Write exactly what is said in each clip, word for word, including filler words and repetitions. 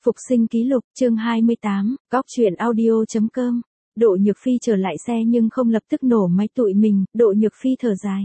Phục sinh ký lục, chương hai mươi tám, góc truyện audio.com. Đỗ Nhược Phi trở lại xe nhưng không lập tức nổ máy tụi mình, Đỗ Nhược Phi thở dài.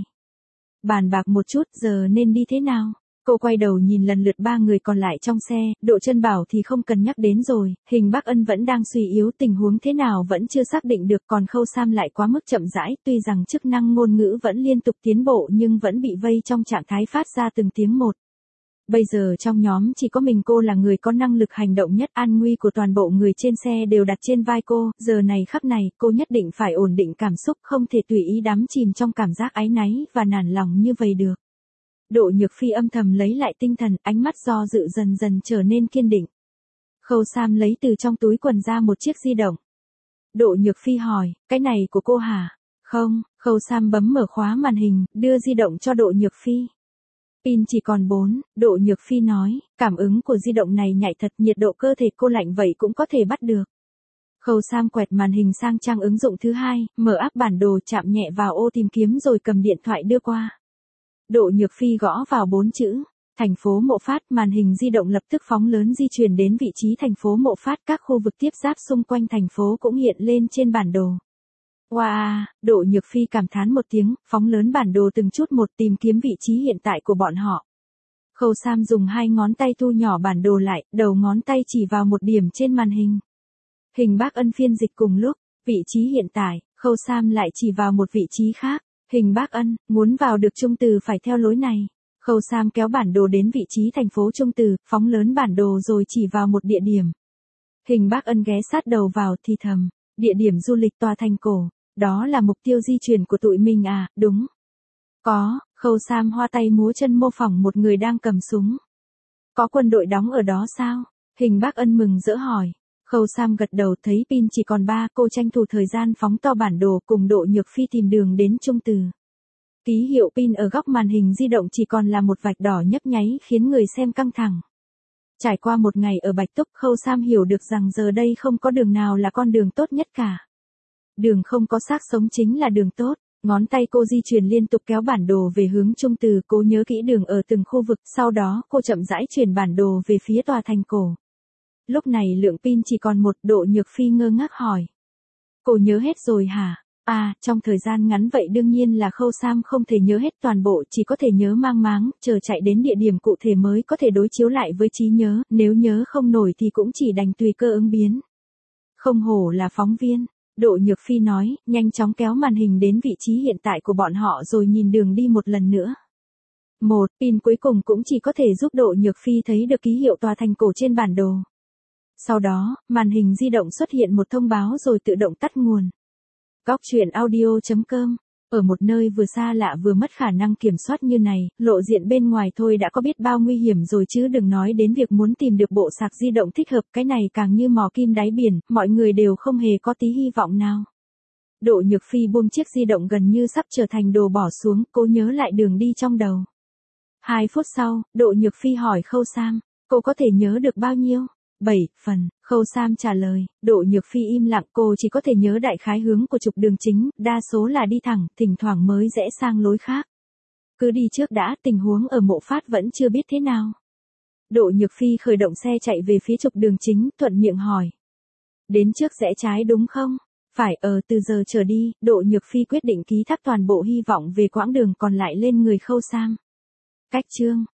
Bàn bạc một chút, giờ nên đi thế nào? Cô quay đầu nhìn lần lượt ba người còn lại trong xe, Đỗ Trân Bảo thì không cần nhắc đến rồi, Hình Bắc Ân vẫn đang suy yếu, tình huống thế nào vẫn chưa xác định được, còn Khâu Sam lại quá mức chậm rãi, tuy rằng chức năng ngôn ngữ vẫn liên tục tiến bộ nhưng vẫn bị vây trong trạng thái phát ra từng tiếng một. Bây giờ trong nhóm chỉ có mình cô là người có năng lực hành động nhất, an nguy của toàn bộ người trên xe đều đặt trên vai cô, giờ này khắc này cô nhất định phải ổn định cảm xúc, không thể tùy ý đắm chìm trong cảm giác áy náy và nản lòng như vậy được. Đỗ Nhược Phi âm thầm lấy lại tinh thần, ánh mắt do dự dần dần trở nên kiên định. Khâu Sam lấy từ trong túi quần ra một chiếc di động. Đỗ Nhược Phi hỏi, cái này của cô hả? Không, Khâu Sam bấm mở khóa màn hình, đưa di động cho Đỗ Nhược Phi. Pin chỉ còn bốn, Đỗ Nhược Phi nói, cảm ứng của di động này nhạy thật, nhiệt độ cơ thể cô lạnh vậy cũng có thể bắt được. Khâu Sam quẹt màn hình sang trang ứng dụng thứ hai, mở app bản đồ, chạm nhẹ vào ô tìm kiếm rồi cầm điện thoại đưa qua. Đỗ Nhược Phi gõ vào bốn chữ, thành phố Mộ Phát, màn hình di động lập tức phóng lớn di chuyển đến vị trí thành phố Mộ Phát, các khu vực tiếp giáp xung quanh thành phố cũng hiện lên trên bản đồ. Wow, Đỗ Nhược Phi cảm thán một tiếng, phóng lớn bản đồ từng chút một tìm kiếm vị trí hiện tại của bọn họ. Khâu Sam dùng hai ngón tay thu nhỏ bản đồ lại, đầu ngón tay chỉ vào một điểm trên màn hình. Hình Bắc Ân phiên dịch cùng lúc, vị trí hiện tại, Khâu Sam lại chỉ vào một vị trí khác. Hình Bắc Ân, muốn vào được Trung Từ phải theo lối này. Khâu Sam kéo bản đồ đến vị trí thành phố Trung Từ, phóng lớn bản đồ rồi chỉ vào một địa điểm. Hình Bắc Ân ghé sát đầu vào thì thầm, địa điểm du lịch tòa thành cổ. Đó là mục tiêu di chuyển của tụi mình à, đúng. Có, Khâu Sam hoa tay múa chân mô phỏng một người đang cầm súng. Có quân đội đóng ở đó sao? Hình Bắc Ân mừng rỡ hỏi. Khâu Sam gật đầu, thấy pin chỉ còn ba, cô tranh thủ thời gian phóng to bản đồ cùng Đỗ Nhược Phi tìm đường đến Trung Từ. Ký hiệu pin ở góc màn hình di động chỉ còn là một vạch đỏ nhấp nháy khiến người xem căng thẳng. Trải qua một ngày ở Bạch Túc, Khâu Sam hiểu được rằng giờ đây không có đường nào là con đường tốt nhất cả. Đường không có xác sống chính là đường tốt. Ngón tay cô di chuyển liên tục kéo bản đồ về hướng Trung Từ, cô nhớ kỹ đường ở từng khu vực, sau đó cô chậm rãi chuyển bản đồ về phía tòa thành cổ. Lúc này lượng pin chỉ còn một, Đỗ Nhược Phi ngơ ngác hỏi. Cô nhớ hết rồi hả? À, trong thời gian ngắn vậy đương nhiên là Khâu Sam không thể nhớ hết toàn bộ, chỉ có thể nhớ mang máng, chờ chạy đến địa điểm cụ thể mới có thể đối chiếu lại với trí nhớ, nếu nhớ không nổi thì cũng chỉ đành tùy cơ ứng biến. Không hổ là phóng viên. Đỗ Nhược Phi nói, nhanh chóng kéo màn hình đến vị trí hiện tại của bọn họ rồi nhìn đường đi một lần nữa. Một, pin cuối cùng cũng chỉ có thể giúp Đỗ Nhược Phi thấy được ký hiệu tòa thành cổ trên bản đồ. Sau đó, màn hình di động xuất hiện một thông báo rồi tự động tắt nguồn. Góc truyện audio.com. Ở một nơi vừa xa lạ vừa mất khả năng kiểm soát như này, lộ diện bên ngoài thôi đã có biết bao nguy hiểm rồi chứ đừng nói đến việc muốn tìm được bộ sạc di động thích hợp, cái này càng như mò kim đáy biển, mọi người đều không hề có tí hy vọng nào. Đỗ Nhược Phi buông chiếc di động gần như sắp trở thành đồ bỏ xuống, cô nhớ lại đường đi trong đầu. Hai phút sau, Đỗ Nhược Phi hỏi Khâu Sam, cô có thể nhớ được bao nhiêu? Bảy phần, Khâu Sam trả lời. Đỗ Nhược Phi im lặng, cô chỉ có thể nhớ đại khái hướng của trục đường chính, đa số là đi thẳng, thỉnh thoảng mới rẽ sang lối khác. Cứ đi trước đã, tình huống ở Mộ Phát vẫn chưa biết thế nào. Đỗ Nhược Phi khởi động xe chạy về phía trục đường chính, thuận miệng hỏi. Đến trước rẽ trái đúng không? Phải, ờ từ giờ trở đi, Đỗ Nhược Phi quyết định ký thác toàn bộ hy vọng về quãng đường còn lại lên người Khâu Sam. Cách chương